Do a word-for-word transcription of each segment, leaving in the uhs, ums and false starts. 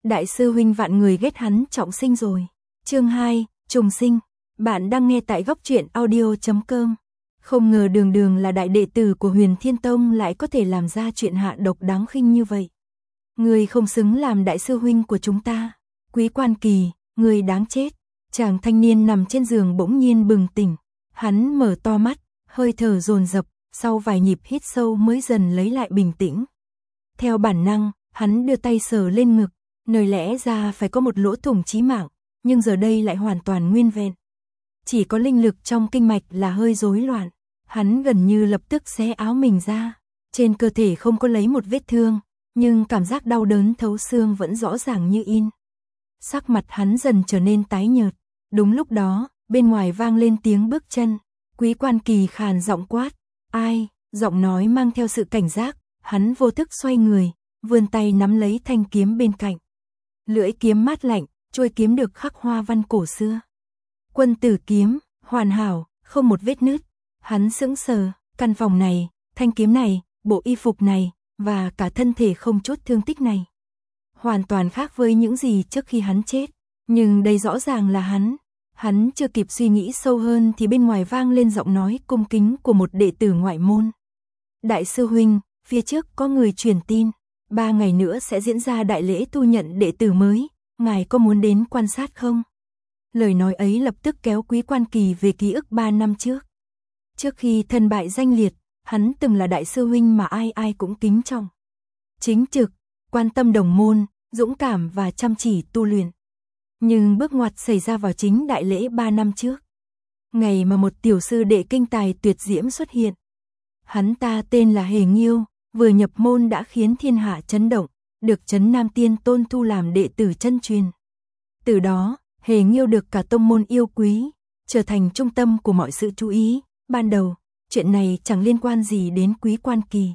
Đại sư huynh vạn người ghét hắn trọng sinh rồi. Chương hai, trùng sinh. Bạn đang nghe tại góc truyện audio chấm com. Không ngờ Đường Đường là đại đệ tử của Huyền Thiên Tông lại có thể làm ra chuyện hạ độc đáng khinh như vậy. Người không xứng làm đại sư huynh của chúng ta. Quý Quan Kỳ, người đáng chết. Chàng thanh niên nằm trên giường bỗng nhiên bừng tỉnh. Hắn mở to mắt, hơi thở dồn dập, sau vài nhịp hít sâu mới dần lấy lại bình tĩnh. Theo bản năng, hắn đưa tay sờ lên ngực, nơi lẽ ra phải có một lỗ thủng chí mạng, nhưng giờ đây lại hoàn toàn nguyên vẹn. Chỉ có linh lực trong kinh mạch là hơi rối loạn. Hắn gần như lập tức xé áo mình ra. Trên cơ thể không có lấy một vết thương, nhưng cảm giác đau đớn thấu xương vẫn rõ ràng như in. Sắc mặt hắn dần trở nên tái nhợt. Đúng lúc đó, bên ngoài vang lên tiếng bước chân. Quý Quan Kỳ khàn giọng quát. Ai? Giọng nói mang theo sự cảnh giác. Hắn vô thức xoay người, vươn tay nắm lấy thanh kiếm bên cạnh. Lưỡi kiếm mát lạnh, chuôi kiếm được khắc hoa văn cổ xưa. Quân tử kiếm, hoàn hảo, không một vết nứt. Hắn sững sờ, căn phòng này, thanh kiếm này, bộ y phục này, và cả thân thể không chút thương tích này. Hoàn toàn khác với những gì trước khi hắn chết. Nhưng đây rõ ràng là hắn. Hắn chưa kịp suy nghĩ sâu hơn thì bên ngoài vang lên giọng nói cung kính của một đệ tử ngoại môn. Đại sư huynh, phía trước có người truyền tin. Ba ngày nữa sẽ diễn ra đại lễ thu nhận đệ tử mới. Ngài có muốn đến quan sát không? Lời nói ấy lập tức kéo Quý Quan Kỳ về ký ức ba năm trước. Trước khi thân bại danh liệt, hắn từng là đại sư huynh mà ai ai cũng kính trọng. Chính trực, quan tâm đồng môn, dũng cảm và chăm chỉ tu luyện. Nhưng bước ngoặt xảy ra vào chính đại lễ ba năm trước. Ngày mà một tiểu sư đệ kinh tài tuyệt diễm xuất hiện. Hắn ta tên là Hề Nghiêu, vừa nhập môn đã khiến thiên hạ chấn động, được Trấn Nam Tiên tôn thu làm đệ tử chân truyền. Từ đó, Hề Nghiêu được cả tông môn yêu quý, trở thành trung tâm của mọi sự chú ý. Ban đầu, chuyện này chẳng liên quan gì đến Quý Quan Kỳ.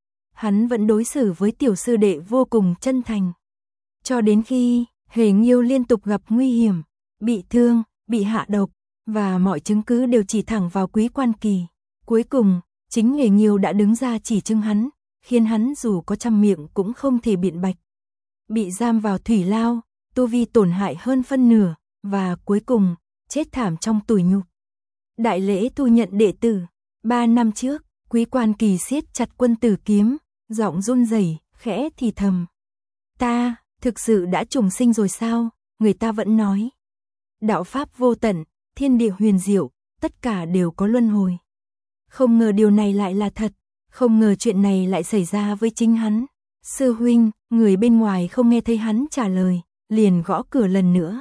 Hắn vẫn đối xử với tiểu sư đệ vô cùng chân thành. Cho đến khi, Hề Nghiêu liên tục gặp nguy hiểm, bị thương, bị hạ độc, và mọi chứng cứ đều chỉ thẳng vào Quý Quan Kỳ. Cuối cùng, chính Hề Nghiêu đã đứng ra chỉ trưng hắn, khiến hắn dù có trăm miệng cũng không thể biện bạch. Bị giam vào thủy lao, tu vi tổn hại hơn phân nửa, và cuối cùng, chết thảm trong tủi nhục. Đại lễ thu nhận đệ tử. Ba năm trước, Quý Quan Kỳ siết chặt quân tử kiếm, giọng run rẩy, khẽ thì thầm. Ta, thực sự đã trùng sinh rồi sao? Người ta vẫn nói. Đạo pháp vô tận, thiên địa huyền diệu, tất cả đều có luân hồi. Không ngờ điều này lại là thật. Không ngờ chuyện này lại xảy ra với chính hắn. Sư huynh, người bên ngoài không nghe thấy hắn trả lời, liền gõ cửa lần nữa.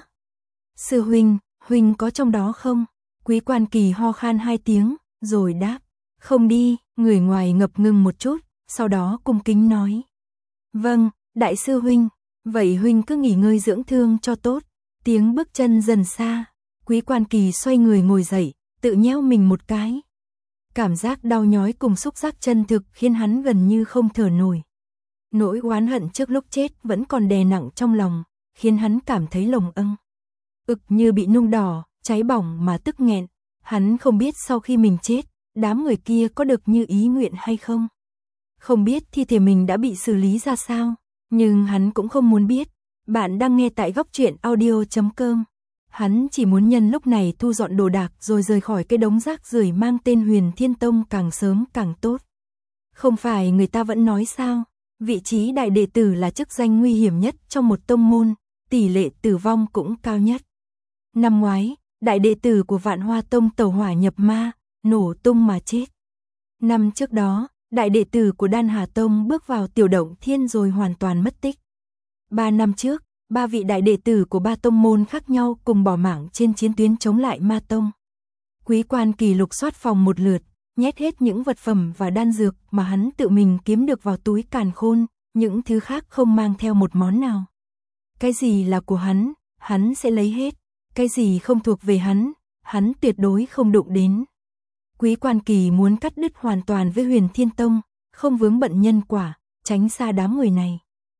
Sư huynh, huynh có trong đó không? Quý Quan Kỳ ho khan hai tiếng, rồi đáp. Không đi, người ngoài ngập ngừng một chút, sau đó cung kính nói. Vâng, đại sư huynh, vậy huynh cứ nghỉ ngơi dưỡng thương cho tốt. Tiếng bước chân dần xa, Quý Quan Kỳ xoay người ngồi dậy, tự nhéo mình một cái. Cảm giác đau nhói cùng xúc giác chân thực khiến hắn gần như không thở nổi. Nỗi oán hận trước lúc chết vẫn còn đè nặng trong lòng, khiến hắn cảm thấy lồng âng. Ực như bị nung đỏ, cháy bỏng mà tức nghẹn. Hắn không biết sau khi mình chết, đám người kia có được như ý nguyện hay không. Không biết thi thể mình đã bị xử lý ra sao, nhưng hắn cũng không muốn biết. Bạn đang nghe tại góc truyện audio chấm com. Hắn chỉ muốn nhân lúc này thu dọn đồ đạc rồi rời khỏi cái đống rác rưởi mang tên Huyền Thiên Tông càng sớm càng tốt. Không phải người ta vẫn nói sao, vị trí đại đệ tử là chức danh nguy hiểm nhất trong một tông môn, tỷ lệ tử vong cũng cao nhất. Năm ngoái, đại đệ tử của Vạn Hoa Tông tẩu hỏa nhập ma, nổ tung mà chết. Năm trước đó, đại đệ tử của Đan Hà Tông bước vào tiểu động thiên rồi hoàn toàn mất tích. Ba năm trước, ba vị đại đệ tử của ba tông môn khác nhau cùng bỏ mạng trên chiến tuyến chống lại ma tông. Quý Quan Kỳ lục soát phòng một lượt, nhét hết những vật phẩm và đan dược mà hắn tự mình kiếm được vào túi càn khôn, những thứ khác không mang theo một món nào. Cái gì là của hắn, hắn sẽ lấy hết. Cái gì không thuộc về hắn, hắn tuyệt đối không đụng đến. Quý Quan Kỳ muốn cắt đứt hoàn toàn với Huyền Thiên Tông, không vướng bận nhân quả, tránh xa đám người này.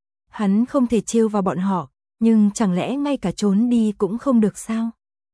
Hắn không thể trêu vào bọn họ, nhưng chẳng lẽ ngay cả trốn đi cũng không được sao?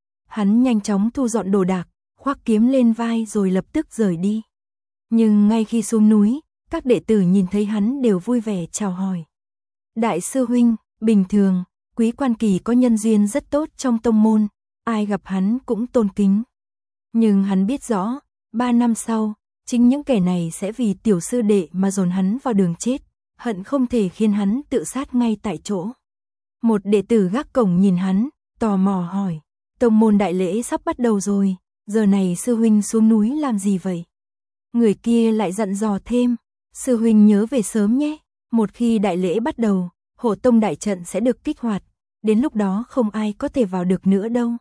Hắn nhanh chóng thu dọn đồ đạc, khoác kiếm lên vai rồi lập tức rời đi. Nhưng ngay khi xuống núi, các đệ tử nhìn thấy hắn đều vui vẻ chào hỏi. Đại sư huynh, bình thường, Quý Quan Kỳ có nhân duyên rất tốt trong tông môn, ai gặp hắn cũng tôn kính. Nhưng hắn biết rõ, ba năm sau, chính những kẻ này sẽ vì tiểu sư đệ mà dồn hắn vào đường chết, hận không thể khiến hắn tự sát ngay tại chỗ. Một đệ tử gác cổng nhìn hắn, tò mò hỏi, tông môn đại lễ sắp bắt đầu rồi, giờ này sư huynh xuống núi làm gì vậy? Người kia lại dặn dò thêm, sư huynh nhớ về sớm nhé, một khi đại lễ bắt đầu, hộ tông đại trận sẽ được kích hoạt, đến lúc đó không ai có thể vào được nữa đâu.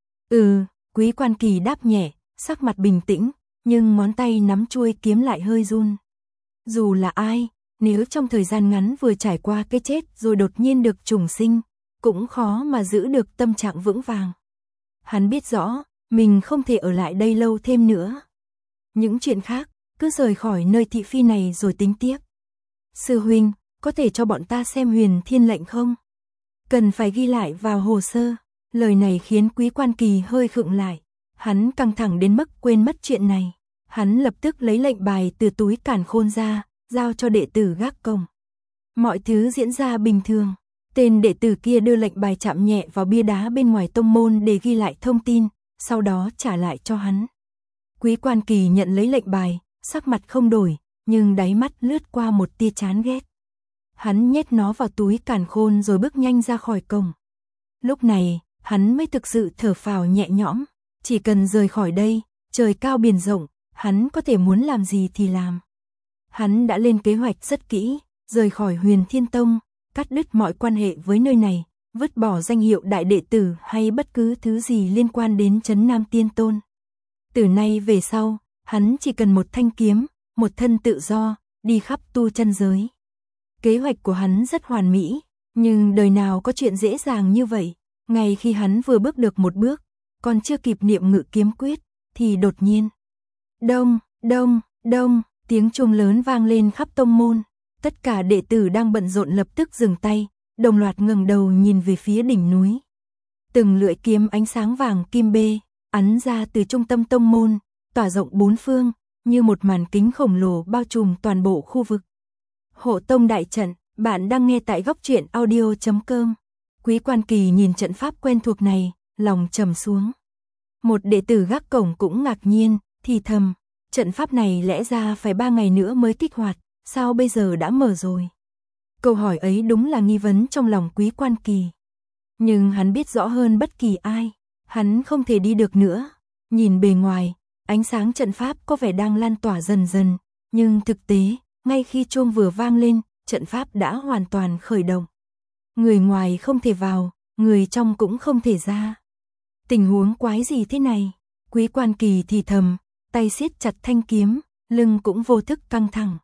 Ừ, Quý Quan Kỳ đáp nhẹ, sắc mặt bình tĩnh, nhưng ngón tay nắm chuôi kiếm lại hơi run. Dù là ai, nếu trong thời gian ngắn vừa trải qua cái chết rồi đột nhiên được trùng sinh, cũng khó mà giữ được tâm trạng vững vàng. Hắn biết rõ, mình không thể ở lại đây lâu thêm nữa. Những chuyện khác, cứ rời khỏi nơi thị phi này rồi tính tiếp. Sư huynh, có thể cho bọn ta xem huyền thiên lệnh không? Cần phải ghi lại vào hồ sơ. Lời này khiến Quý Quan Kỳ hơi khựng lại. Hắn căng thẳng đến mức quên mất chuyện này. Hắn lập tức lấy lệnh bài từ túi càn khôn ra, giao cho đệ tử gác cổng. Mọi thứ diễn ra bình thường. Tên đệ tử kia đưa lệnh bài chạm nhẹ vào bia đá bên ngoài tông môn để ghi lại thông tin, sau đó trả lại cho hắn. Quý Quan Kỳ nhận lấy lệnh bài, sắc mặt không đổi, nhưng đáy mắt lướt qua một tia chán ghét. Hắn nhét nó vào túi càn khôn rồi bước nhanh ra khỏi cổng. Lúc này, hắn mới thực sự thở phào nhẹ nhõm, chỉ cần rời khỏi đây, trời cao biển rộng, hắn có thể muốn làm gì thì làm. Hắn đã lên kế hoạch rất kỹ, rời khỏi Huyền Thiên Tông, cắt đứt mọi quan hệ với nơi này, vứt bỏ danh hiệu đại đệ tử hay bất cứ thứ gì liên quan đến Trấn Nam Tiên Tôn. Từ nay về sau, hắn chỉ cần một thanh kiếm, một thân tự do, đi khắp tu chân giới. Kế hoạch của hắn rất hoàn mỹ, nhưng đời nào có chuyện dễ dàng như vậy. Ngay khi hắn vừa bước được một bước, còn chưa kịp niệm ngự kiếm quyết, thì đột nhiên. Đông, đông, đông, tiếng chuông lớn vang lên khắp tông môn. Tất cả đệ tử đang bận rộn lập tức dừng tay, đồng loạt ngẩng đầu nhìn về phía đỉnh núi. Từng lưỡi kiếm ánh sáng vàng kim bê, ắn ra từ trung tâm tông môn, tỏa rộng bốn phương, như một màn kính khổng lồ bao trùm toàn bộ khu vực. Hộ tông đại trận, bạn đang nghe tại góc truyện audio chấm com. Quý Quan Kỳ nhìn trận pháp quen thuộc này, lòng trầm xuống. Một đệ tử gác cổng cũng ngạc nhiên, thì thầm, trận pháp này lẽ ra phải ba ngày nữa mới kích hoạt, sao bây giờ đã mở rồi? Câu hỏi ấy đúng là nghi vấn trong lòng Quý Quan Kỳ. Nhưng hắn biết rõ hơn bất kỳ ai, hắn không thể đi được nữa. Nhìn bề ngoài, ánh sáng trận pháp có vẻ đang lan tỏa dần dần, nhưng thực tế, ngay khi chuông vừa vang lên, trận pháp đã hoàn toàn khởi động. Người ngoài không thể vào, người trong cũng không thể ra. Tình huống quái gì thế này? Quý Quan Kỳ thì thầm, tay siết chặt thanh kiếm, lưng cũng vô thức căng thẳng.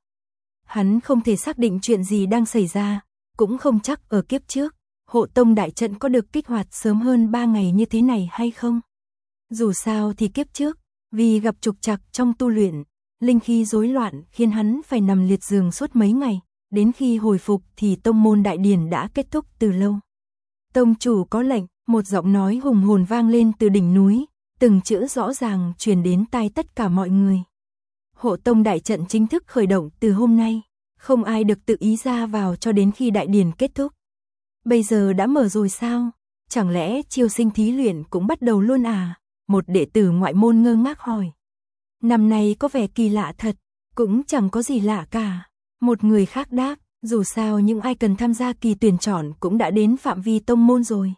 Hắn không thể xác định chuyện gì đang xảy ra, cũng không chắc ở kiếp trước, hộ tông đại trận có được kích hoạt sớm hơn ba ngày như thế này hay không. Dù sao thì kiếp trước, vì gặp trục trặc trong tu luyện, linh khí rối loạn khiến hắn phải nằm liệt giường suốt mấy ngày, đến khi hồi phục thì tông môn đại điển đã kết thúc từ lâu. Tông chủ có lệnh, một giọng nói hùng hồn vang lên từ đỉnh núi, từng chữ rõ ràng truyền đến tai tất cả mọi người. Hộ tông đại trận chính thức khởi động từ hôm nay, không ai được tự ý ra vào cho đến khi đại điển kết thúc. Bây giờ đã mở rồi sao? Chẳng lẽ chiêu sinh thí luyện cũng bắt đầu luôn à? Một đệ tử ngoại môn ngơ ngác hỏi. Năm nay có vẻ kỳ lạ thật, cũng chẳng có gì lạ cả. Một người khác đáp, dù sao những ai cần tham gia kỳ tuyển chọn cũng đã đến phạm vi tông môn rồi.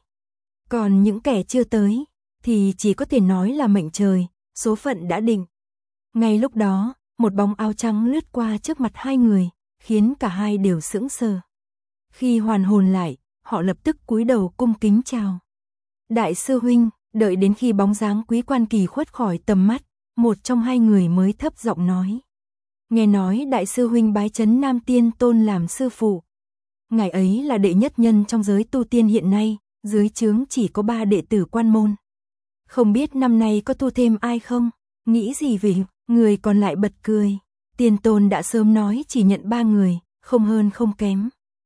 Còn những kẻ chưa tới, thì chỉ có thể nói là mệnh trời, số phận đã định. Ngay lúc đó, một bóng áo trắng lướt qua trước mặt hai người, khiến cả hai đều sững sờ. Khi hoàn hồn lại, họ lập tức cúi đầu cung kính chào. Đại sư huynh, đợi đến khi bóng dáng Quý Quan Kỳ khuất khỏi tầm mắt, một trong hai người mới thấp giọng nói. Nghe nói đại sư huynh bái Trấn Nam Tiên Tôn làm sư phụ. Ngài ấy là đệ nhất nhân trong giới tu tiên hiện nay, dưới trướng chỉ có ba đệ tử quan môn. Không biết năm nay có thu thêm ai không? Nghĩ gì vậy? Người còn lại bật cười. Tiên Tôn đã sớm nói chỉ nhận ba người, không hơn không kém.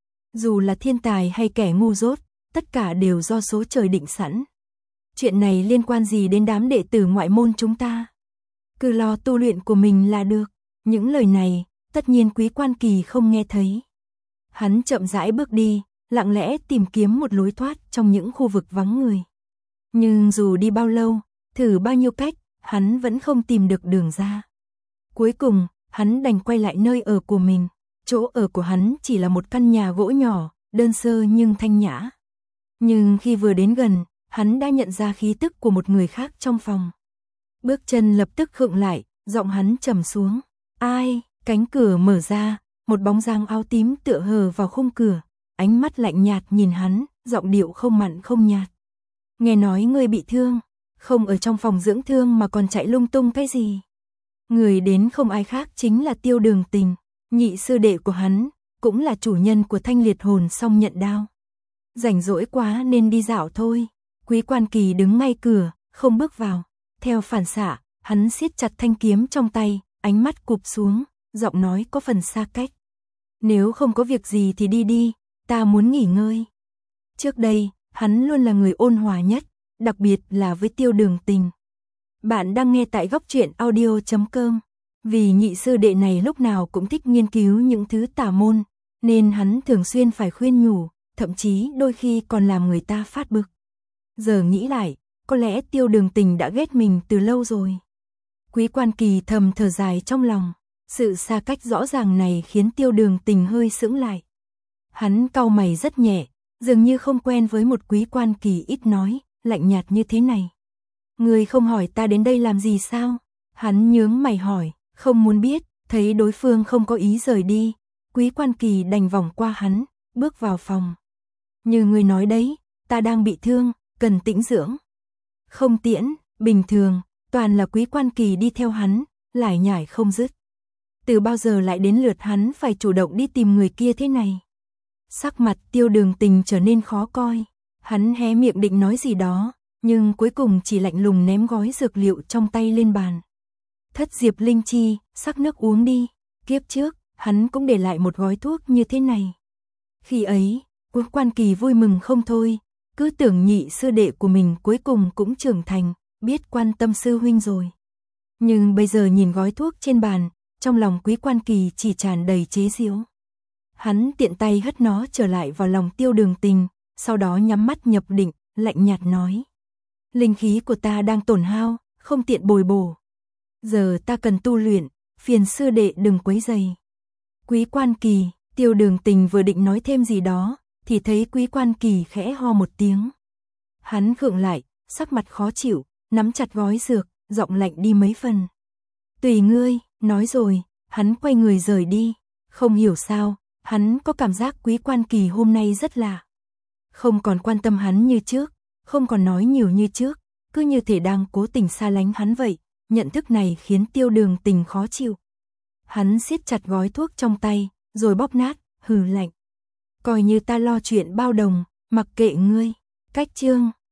Dù là thiên tài hay kẻ ngu dốt, tất cả đều do số trời định sẵn. Chuyện này liên quan gì đến đám đệ tử ngoại môn chúng ta? Cứ lo tu luyện của mình là được. Những lời này, tất nhiên Quý Quan Kỳ không nghe thấy. Hắn chậm rãi bước đi, lặng lẽ tìm kiếm một lối thoát trong những khu vực vắng người. Nhưng dù đi bao lâu, thử bao nhiêu cách, hắn vẫn không tìm được đường ra. Cuối cùng, hắn đành quay lại nơi ở của mình. Chỗ ở của hắn chỉ là một căn nhà gỗ nhỏ, đơn sơ nhưng thanh nhã. Nhưng khi vừa đến gần, hắn đã nhận ra khí tức của một người khác trong phòng. Bước chân lập tức khựng lại, giọng hắn trầm xuống. Ai? Cánh cửa mở ra, một bóng dáng áo tím tựa hờ vào khung cửa, ánh mắt lạnh nhạt nhìn hắn, giọng điệu không mặn không nhạt. Nghe nói ngươi bị thương, không ở trong phòng dưỡng thương mà còn chạy lung tung cái gì? Người đến không ai khác chính là Tiêu Đường Tình, nhị sư đệ của hắn, cũng là chủ nhân của thanh liệt hồn song nhận đao. Rảnh rỗi quá nên đi dạo thôi. Quý Quan Kỳ đứng ngay cửa, không bước vào. Theo phản xạ, hắn siết chặt thanh kiếm trong tay, ánh mắt cụp xuống, giọng nói có phần xa cách. Nếu không có việc gì thì đi đi, ta muốn nghỉ ngơi. Trước đây, hắn luôn là người ôn hòa nhất, đặc biệt là với Tiêu Đường Tình. Bạn đang nghe tại góc truyện audio chấm com. Vì nhị sư đệ này lúc nào cũng thích nghiên cứu những thứ tà môn, nên hắn thường xuyên phải khuyên nhủ, thậm chí đôi khi còn làm người ta phát bực. Giờ nghĩ lại, có lẽ Tiêu Đường Tình đã ghét mình từ lâu rồi. Quý Quan Kỳ thầm thở dài trong lòng, sự xa cách rõ ràng này khiến Tiêu Đường Tình hơi sững lại. Hắn cau mày rất nhẹ, dường như không quen với một Quý Quan Kỳ ít nói, lạnh nhạt như thế này. Ngươi không hỏi ta đến đây làm gì sao? Hắn nhướng mày hỏi, không muốn biết, thấy đối phương không có ý rời đi, Quý Quan Kỳ đành vòng qua hắn, bước vào phòng. Như ngươi nói đấy, ta đang bị thương, cần tĩnh dưỡng. Không tiễn, bình thường, toàn là Quý Quan Kỳ đi theo hắn, lải nhải không dứt. Từ bao giờ lại đến lượt hắn phải chủ động đi tìm người kia thế này? Sắc mặt Tiêu Đường Tình trở nên khó coi, hắn hé miệng định nói gì đó, nhưng cuối cùng chỉ lạnh lùng ném gói dược liệu trong tay lên bàn. Thất diệp linh chi, sắc nước uống đi, kiếp trước, hắn cũng để lại một gói thuốc như thế này. Khi ấy, Quý Quan Kỳ vui mừng không thôi, cứ tưởng nhị sư đệ của mình cuối cùng cũng trưởng thành, biết quan tâm sư huynh rồi. Nhưng bây giờ nhìn gói thuốc trên bàn, trong lòng Quý Quan Kỳ chỉ tràn đầy chế giễu. Hắn tiện tay hất nó trở lại vào lòng Tiêu Đường Tình, sau đó nhắm mắt nhập định, lạnh nhạt nói. Linh khí của ta đang tổn hao, không tiện bồi bổ. Giờ ta cần tu luyện, phiền sư đệ đừng quấy rầy. Quý Quan Kỳ, Tiêu Đường Tình vừa định nói thêm gì đó, thì thấy Quý Quan Kỳ khẽ ho một tiếng. Hắn khựng lại, sắc mặt khó chịu, nắm chặt gói dược, giọng lạnh đi mấy phần. Tùy ngươi, nói rồi, hắn quay người rời đi. Không hiểu sao, hắn có cảm giác Quý Quan Kỳ hôm nay rất lạ. Không còn quan tâm hắn như trước, không còn nói nhiều như trước, cứ như thể đang cố tình xa lánh hắn vậy. Nhận thức này khiến Tiêu Đường Tình khó chịu. Hắn siết chặt gói thuốc trong tay, rồi bóp nát, hừ lạnh. Coi như ta lo chuyện bao đồng, mặc kệ ngươi. Cách chương